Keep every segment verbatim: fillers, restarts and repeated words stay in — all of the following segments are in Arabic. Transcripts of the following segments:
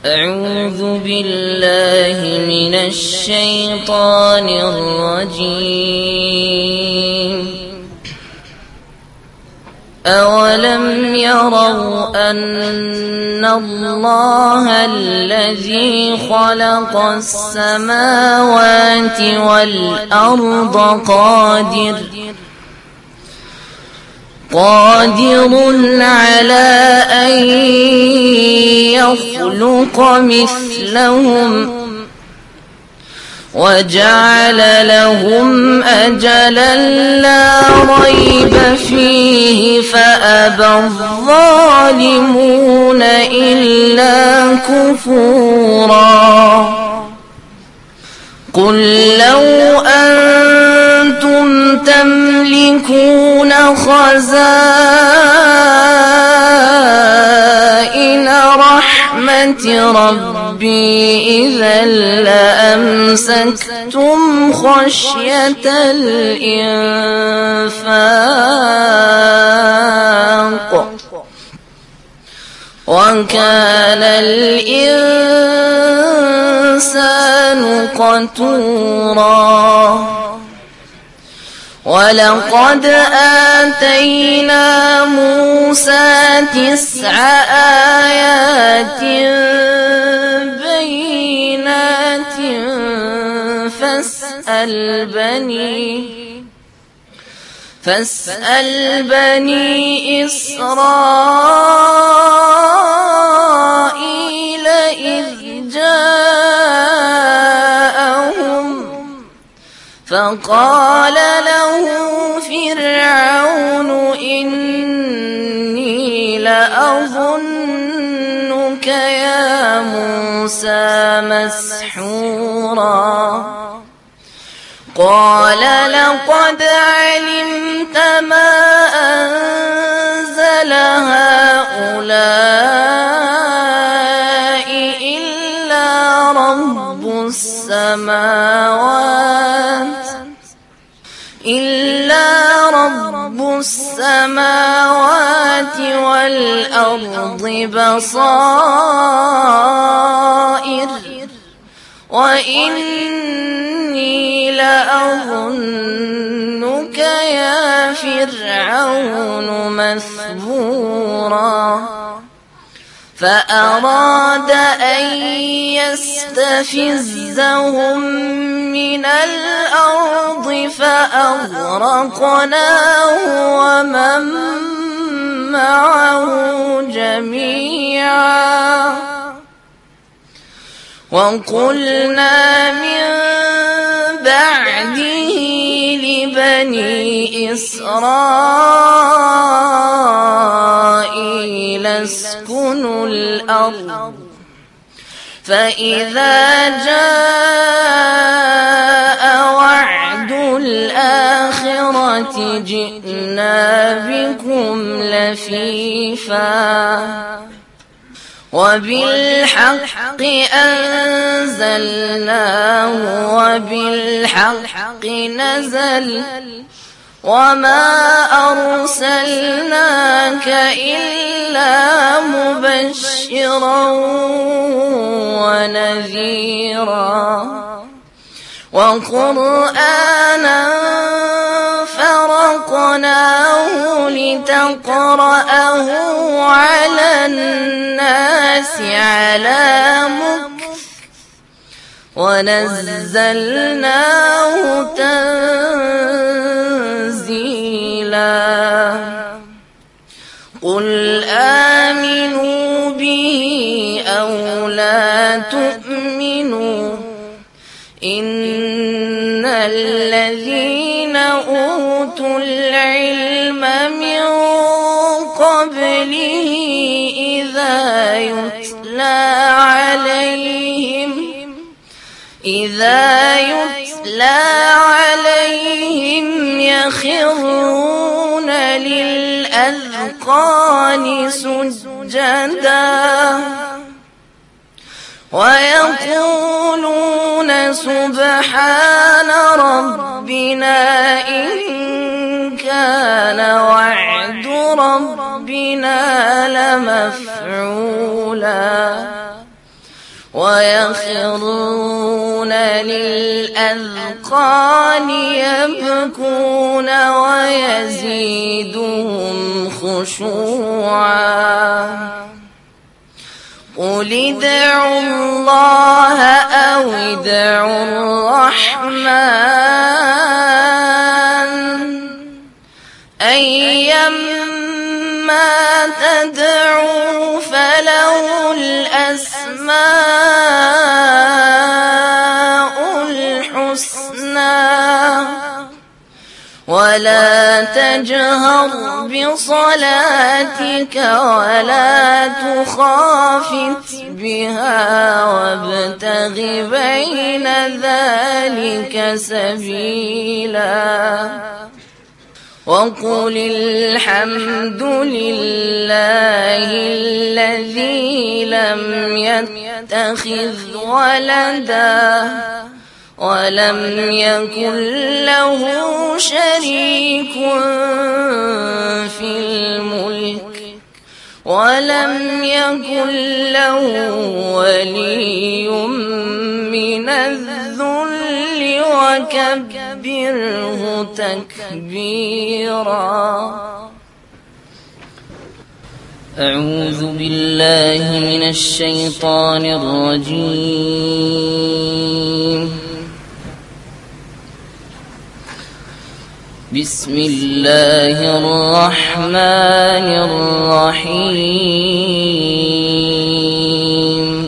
أعوذ بالله من الشيطان الرجيم. أولم يروا أن الله الذي خلق السماوات والأرض قادر قادر على أن يخلق مثلهم وجعل لهم أجلا لا ريب فيه فأبى الظالمون إلا كفورا. قل لو أنتم تملكون خزائن رحمة ربي إذا لأمسكتم خشية الإنفاق وكان الإنسان قتورا. ولقد آتينا موسى تسع آيات بينات فاسأل بني فاسأل بني إسرائيل إذ جاءهم فقال له فرعون إني لأظنك يا موسى مسحورا. قال لقد علمت ما أنزل هؤلاء إلا رب السماوات إلا رب السماوات والأرض بصائر وإني لأظنك يا فرعون مثبورا. فأراد أن يستفزهم من الأرض فأغرقناه ومن معه جميعا. وقلنا من بعده لبني إسرائيل اسكنوا الأرض فإذا جاء وعد الآخرة جئنا بكم لفيفا وبالحق أنزلناه وبالحق نزل وما أرسلناك إلا مبشرا ونذيرا وقرآنا فرقناه لتقرأه على الناس على مكث ونزلناه تنزيلا. قل آمنوا به أو لا تؤمنوا إن الذين أوتوا العلم من قبله إذا يتلى عليهم إذا يتلى عليهم يخرون للأذقان سجدا ويقولون سبحان ربنا إن كان وعد ربنا لمفعولا ويخرون للأذقان يبكون ويزيدهم خشوعا قل ادعوا الله أو ادعوا الرحمن أيما تدعوا فله الأسماء الحسنى ولا تجهر بصلاتك ولا تخافت بها وابتغ بين ذلك سبيلا وقل الحمد لله الذي لم يتخذ ولدا ولم يكن له شريك في الملك ولم يكن له ولي من الذل وكبره تكبيرا. أعوذ بالله من الشيطان الرجيم. بسم الله الرحمن الرحيم.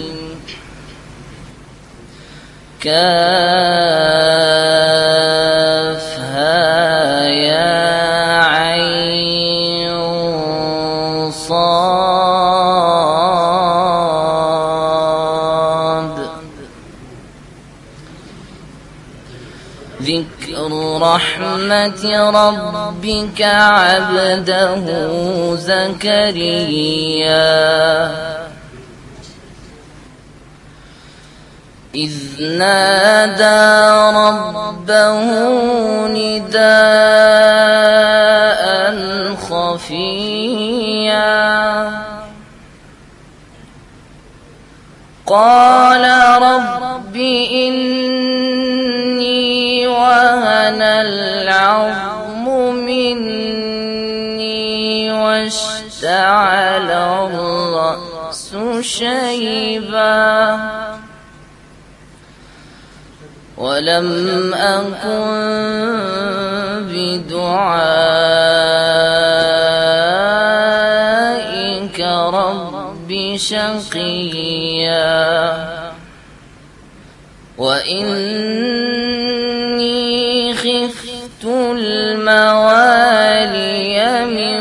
كافها يا عين صاد ذكر رحمة ربك عبده زكريا إذ نادى ربه نداء خفيا قال رب إني وهن العظم مني واشتعل الرأس شيبا ولم أكن بدعائك رب شقيا وإني خفت الموالي من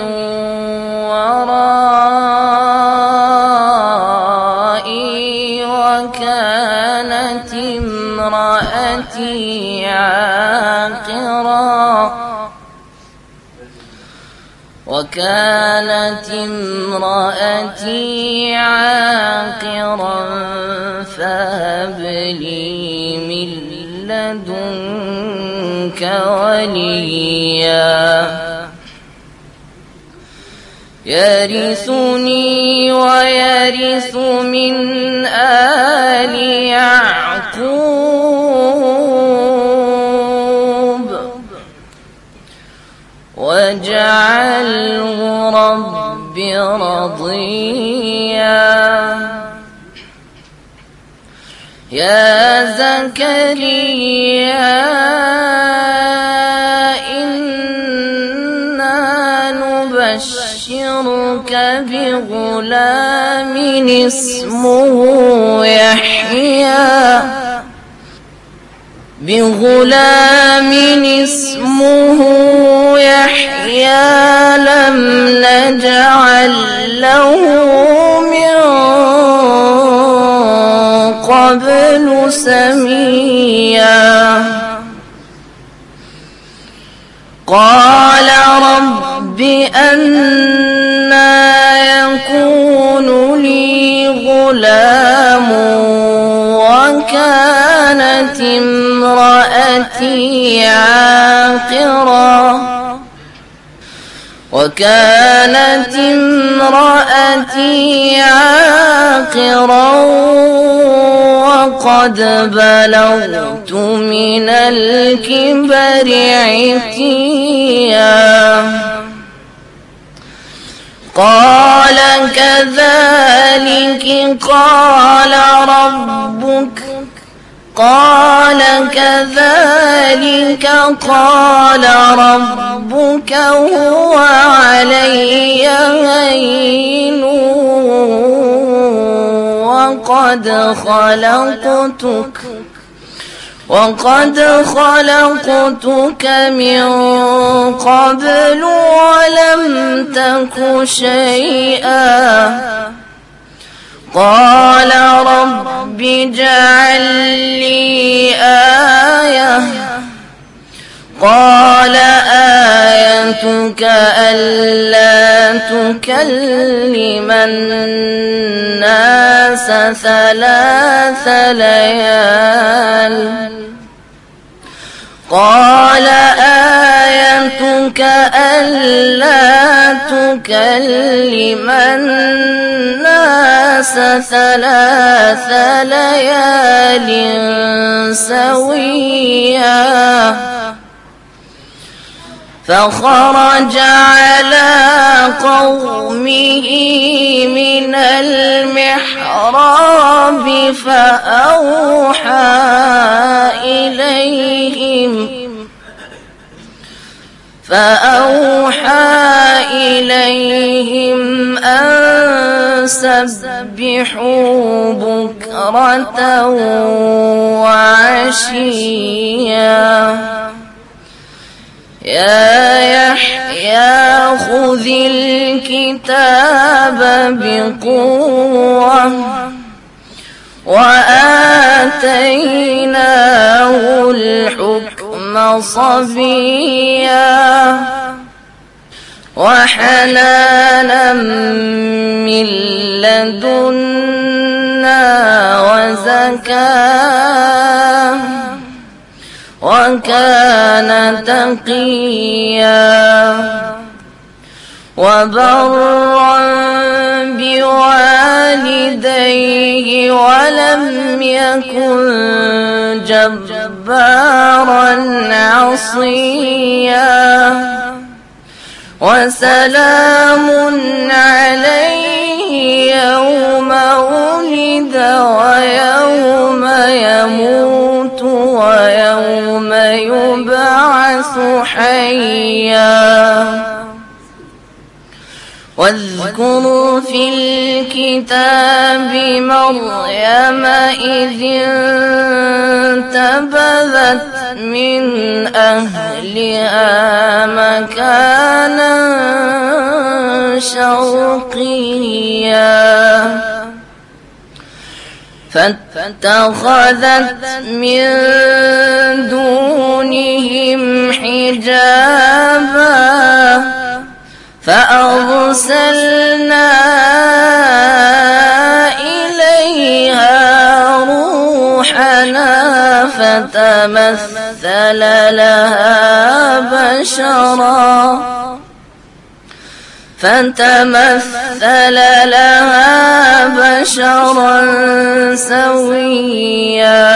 ورائي وكانت امرأتي عاقرا وكانت امرأتي عاقرا فهب لي من لدنك وليا يرثني ويرث من آل يعقوب واجعله رب رضيا يا زكريا إنا نبشرك بغلام اسمه يحيى بغلام اسمه يحيى لم نجعل له من قبل سميا قال رب أنى يكون لي غلام وكانت امرأتي عاقرا وكانت امرأتي عاقرا وقد بلغت من الكبر عتيا قال كذلك قال ربك قال كذلك قال ربك هو علي هين وقد خلقتك وقد خلقتك من قبل ولم تك شيئا قال رب اجعل لي آية قال آيتك ألا تكلم الناس ثلاث ليال قال آيتك ألا تكلم الناس ثلاث ليال سويا فخرج على قومه من المحراب فأوحى إليهم فأوحى إليهم أن سبحوا بكرة وعشيا يا يحيى خذ الكتاب بقوة وآتيناه الحكم صبيا وحنانا من لدنا وزكاة وكان تقيا وبرا بوالديه ولم يكن جبارا عصيا وسلام عليه يوم ولد ويوم يموت ويوم يبعث حيا واذكر في الكتاب مريم إذ انتبذت من أهلها مكانا شرقيا فاتخذت من دونهم حجابا فأرسلنا إليها روحنا فتمثل لها بشرا فتمثل لها بشرا سويا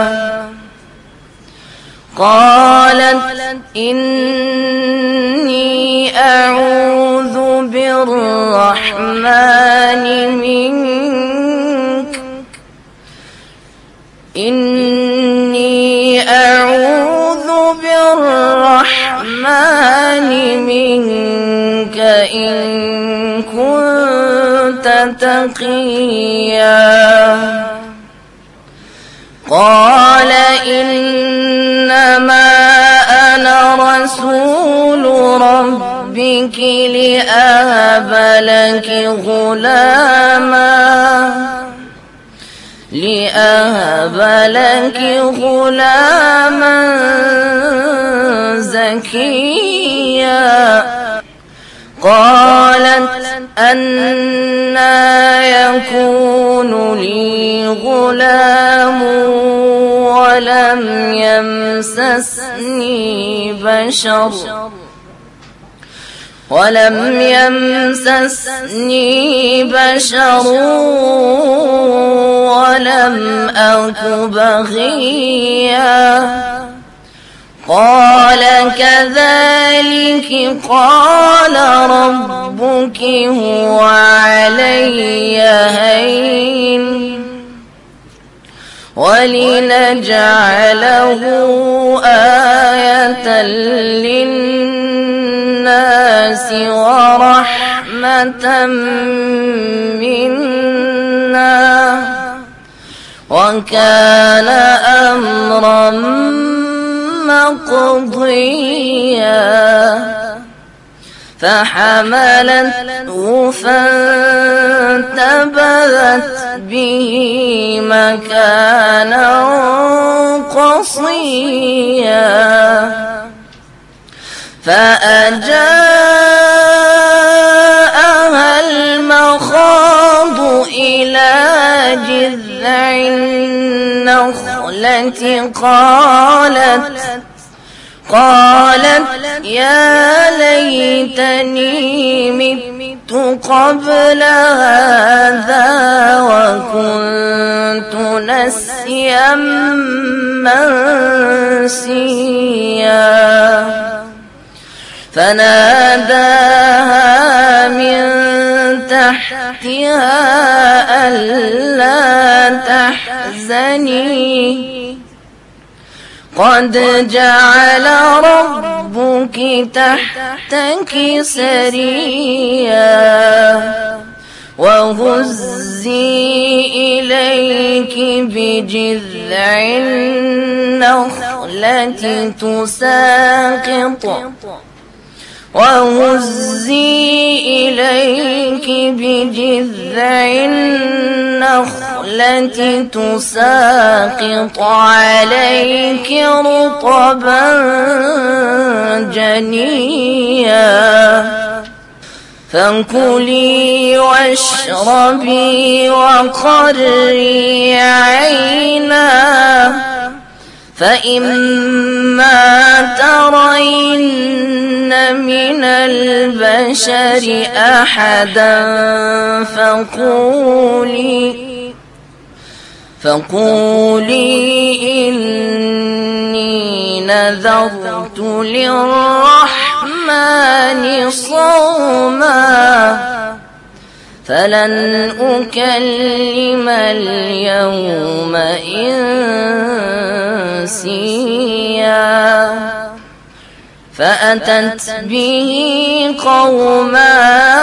قالت إني أعوذ بالرحمن منك إني أعوذ بالرحمن منك إن كنت تقيا قال إنما أنا رسول ربك لأهب لك غلاما لأهب لك غلاما زكيا قالت أنى يكون لي غلام ولم يمسسني بشر ولم يمسسني بشر ولم أك بغيا قال كذلك قال ربك هو علي هين ولنجعله آية للناس ورحمة منا وكان أمرا مقضيا فحملته فانتبذت به مكانا قصيا فأجاءها المخاض إلى جذع النخلة قالت قالت يا ليتني مت قبل هذا وكنت نسيا منسيا فناداها من تحتها ألا تحزني قد جعل ربك تحتك سريا وهزي إليك بجذع النخلة تساقط وهزي إليك بجذع النخلة تساقط عليك رطبا جنيا فكلي واشربي وقري عينا فإما ترين من البشر أحدا فقولي فقولي إني نذرت للرحمن صوما فلن أكلم اليوم إنسيا فأتت به قوما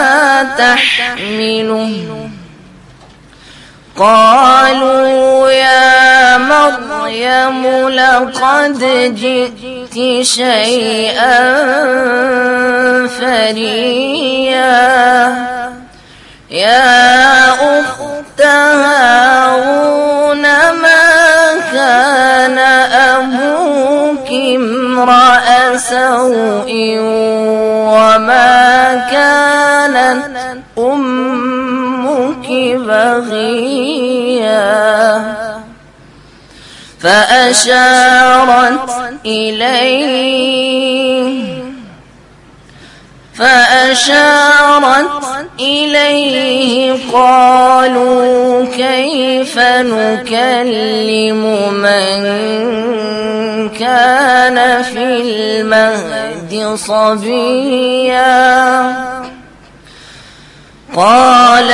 تحمله قالوا يا مريم لقد جئت شيئا فريا يا أخت هارون ما كان أبوك امرأ سوء وما كانت أمك بغيا فأشارت إليه فأشارت إليه قالوا كيف نكلم من كان في المهد صبيا قال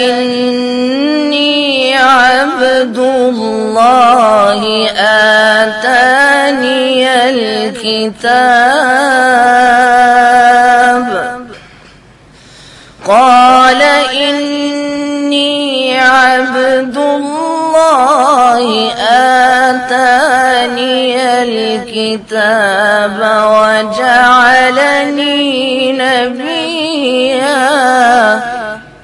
إني عبد الله آتاني الكتاب قال إني عبد الله آتاني الكتاب وجعلني نبيا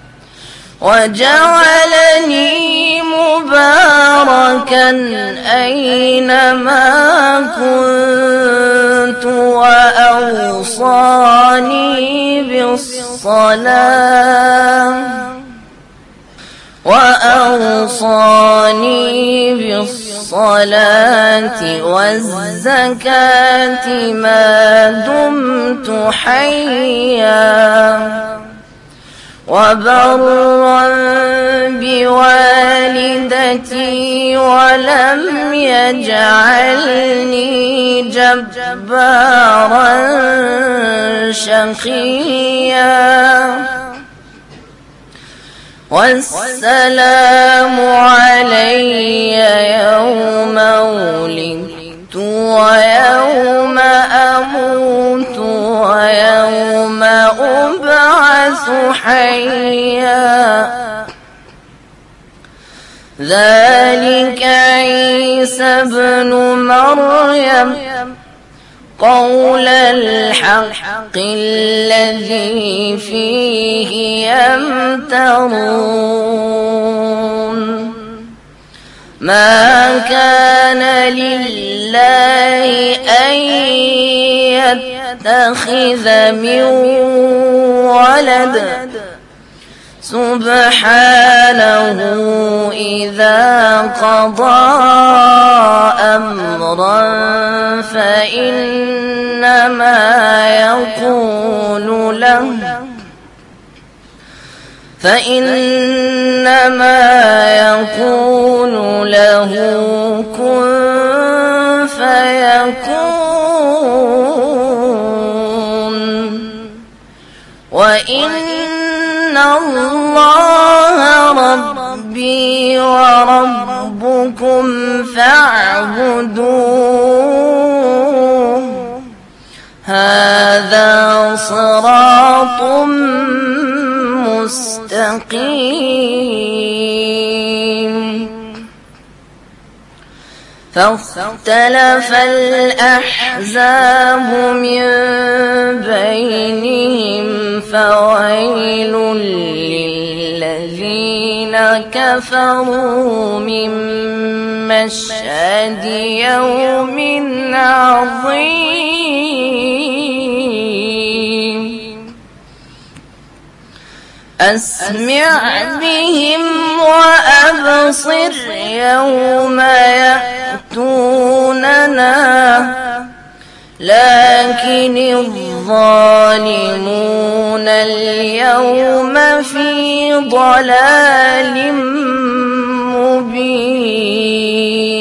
وجعلني مباركا أينما كنت وأوصاني بالصلاة وأوصاني بالصلاة والزكاة ما دمت حيا وبرا بوالدتي ولم يجعلني جبارا شقيا والسلام علي يوم ولدت ويوم أموت ويوم أبعث حيا ذلك عيسى ابن مريم قول الحق الذي فيه يمترون ما كان لله أن يتخذ من ولد سبحانه إذا قضى أمرا فإنما يقول له فإنما يقول له كن فيكون وإن الله ربي وربكم فاعبدوه هذا صراط مستقيم فاختلف الأحزاب من بينهم فويل للذين كفروا من مشهد يوم عظيم أسمع بهم وأبصر يوم يأتوننا لكن الظالمون اليوم في ضلال مبين